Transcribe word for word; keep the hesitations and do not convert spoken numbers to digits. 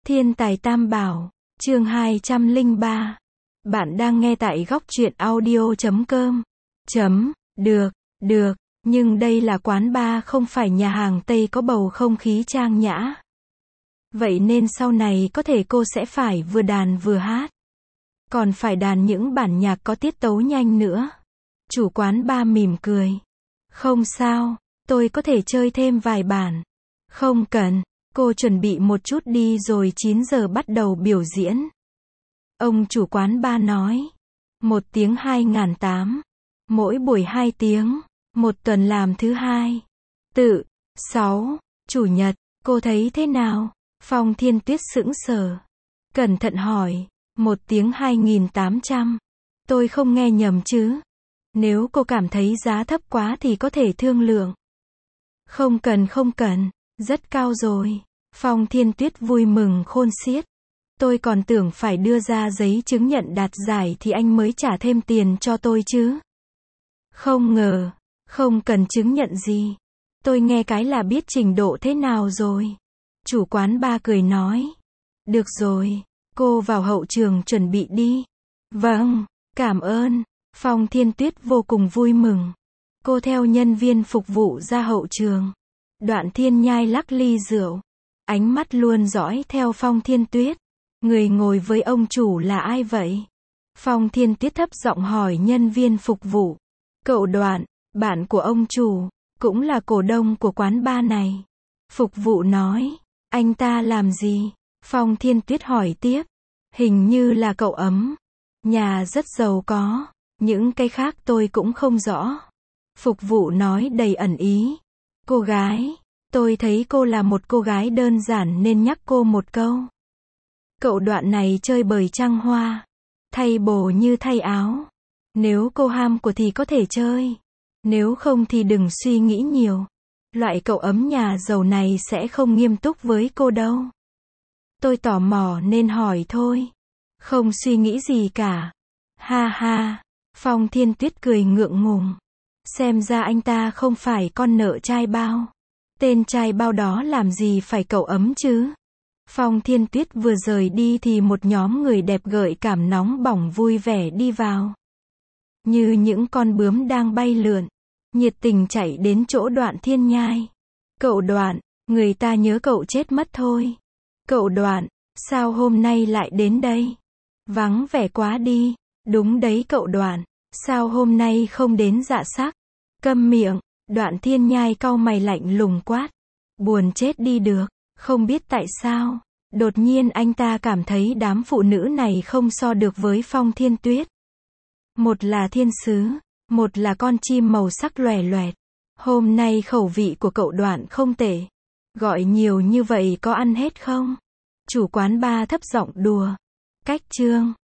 Thiên tài Tam Bảo, chương hai trăm lẻ ba. Bạn đang nghe tại góc truyện audio chấm com. Chấm, được, được, nhưng đây là quán bar không phải nhà hàng Tây có bầu không khí trang nhã. Vậy nên sau này có thể cô sẽ phải vừa đàn vừa hát. Còn phải đàn những bản nhạc có tiết tấu nhanh nữa. Chủ quán bar mỉm cười. Không sao, tôi có thể chơi thêm vài bản. Không cần, cô chuẩn bị một chút đi rồi chín giờ bắt đầu biểu diễn. Ông chủ quán bar nói. Một tiếng hai ngàn tám. Mỗi buổi hai tiếng. Một tuần làm thứ hai. Tự, sáu, chủ nhật, cô thấy thế nào? Phong Thiên Tuyết sững sờ. Cẩn thận hỏi. Một tiếng hai nghìn tám trăm. Tôi không nghe nhầm chứ? Nếu cô cảm thấy giá thấp quá thì có thể thương lượng. Không cần không cần, rất cao rồi. Phong Thiên Tuyết vui mừng khôn xiết. Tôi còn tưởng phải đưa ra giấy chứng nhận đạt giải thì anh mới trả thêm tiền cho tôi chứ. Không ngờ, không cần chứng nhận gì. Tôi nghe cái là biết trình độ thế nào rồi. Chủ quán bar cười nói. Được rồi, cô vào hậu trường chuẩn bị đi. Vâng, cảm ơn. Phong Thiên Tuyết vô cùng vui mừng. Cô theo nhân viên phục vụ ra hậu trường. Đoạn Thiên Nhai lắc ly rượu. Ánh mắt luôn dõi theo Phong Thiên Tuyết. Người ngồi với ông chủ là ai vậy? Phong Thiên Tuyết thấp giọng hỏi nhân viên phục vụ. Cậu Đoạn, bạn của ông chủ, cũng là cổ đông của quán bar này. Phục vụ nói. Anh ta làm gì? Phong Thiên Tuyết hỏi tiếp. Hình như là cậu Ấm. Nhà rất giàu có. Những cái khác tôi cũng không rõ. Phục vụ nói đầy ẩn ý. Cô gái, tôi thấy cô là một cô gái đơn giản nên nhắc cô một câu. Cậu Đoạn này chơi bời trăng hoa. Thay bồ như thay áo. Nếu cô ham của thì có thể chơi. Nếu không thì đừng suy nghĩ nhiều. Loại cậu Ấm nhà giàu này sẽ không nghiêm túc với cô đâu. Tôi tò mò nên hỏi thôi. Không suy nghĩ gì cả. Ha ha. Phong Thiên Tuyết cười ngượng ngùng. Xem ra anh ta không phải con nợ trai bao. Tên trai bao đó làm gì phải cậu Ấm chứ? Phong Thiên Tuyết vừa rời đi thì một nhóm người đẹp gợi cảm nóng bỏng vui vẻ đi vào. Như những con bướm đang bay lượn. Nhiệt tình chạy đến chỗ Đoạn Thiên Nhai. Cậu Đoạn, người ta nhớ cậu chết mất thôi. Cậu Đoạn, sao hôm nay lại đến đây? Vắng vẻ quá đi. Đúng đấy cậu Đoạn, sao hôm nay không đến dạ sắc? Câm miệng. Đoạn Thiên Nhai cau mày lạnh lùng quát. Buồn chết đi được, không biết tại sao. Đột nhiên anh ta cảm thấy đám phụ nữ này không so được với Phong Thiên Tuyết. Một là thiên sứ, một là con chim màu sắc lòe loẹt. Hôm nay khẩu vị của cậu Đoạn không tệ. Gọi nhiều như vậy có ăn hết không? Chủ quán bar thấp giọng đùa. Cách chương.